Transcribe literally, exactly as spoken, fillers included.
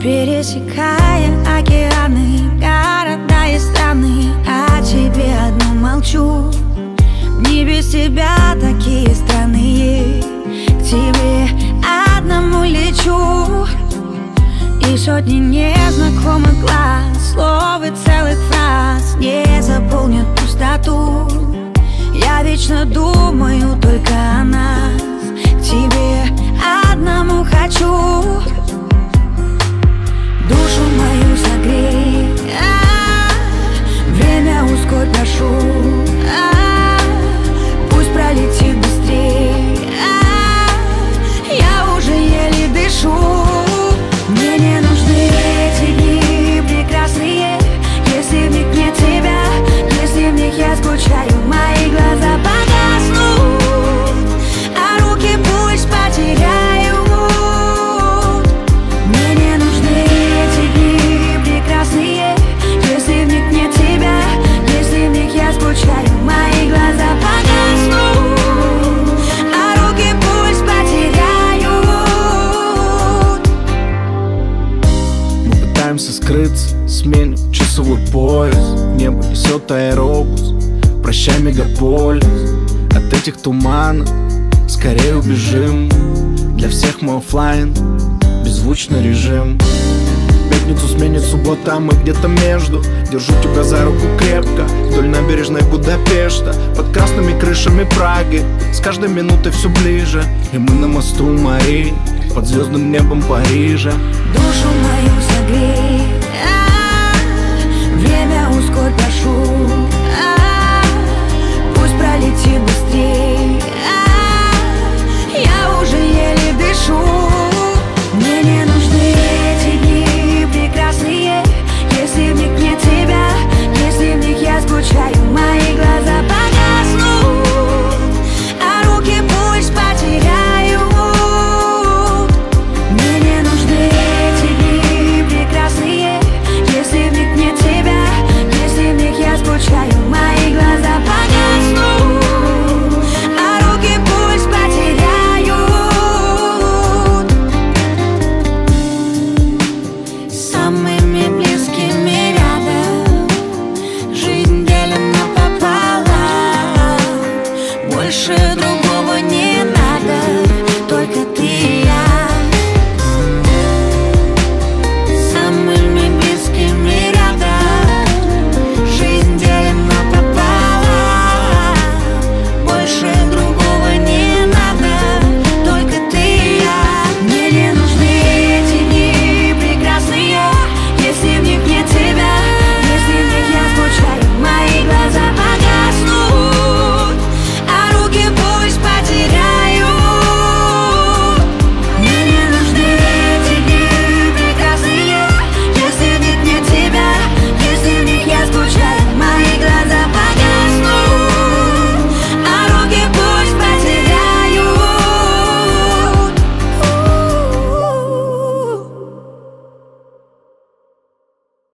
Пересекая океаны, города и страны, о тебе одну молчу. Не без тебя такие странные, к тебе одному лечу. И сотни незнакомых глаз, слов и целых фраз не заполнят пустоту. Я вечно думаю только о нас, к тебе одному хочу. Душу мою согрей, а, время ускорь, прошу, а, пусть пролетит быстрей, а, я уже еле дышу. Мне не нужны эти дни прекрасные, если в них нет тебя, если в них я скучаю, мои глаза погаснут, а руки пусть потеряют. Мне не нужны эти дни прекрасные, если в них нет тебя, если в них я скучаю, мои глаза погаснут, а руки пусть потеряют. Мы пытаемся скрыться, сменим часовой пояс, небо несет аэробус, прощай, мегаполис. От этих туманов скорее убежим, для всех мы оффлайн, беззвучный режим. Пятницу сменит суббота, мы где-то между. Держу тебя за руку крепко, вдоль набережной Будапешта, под красными крышами Праги, с каждой минутой все ближе. И мы на мосту Мари, под звездным небом Парижа. Душу мою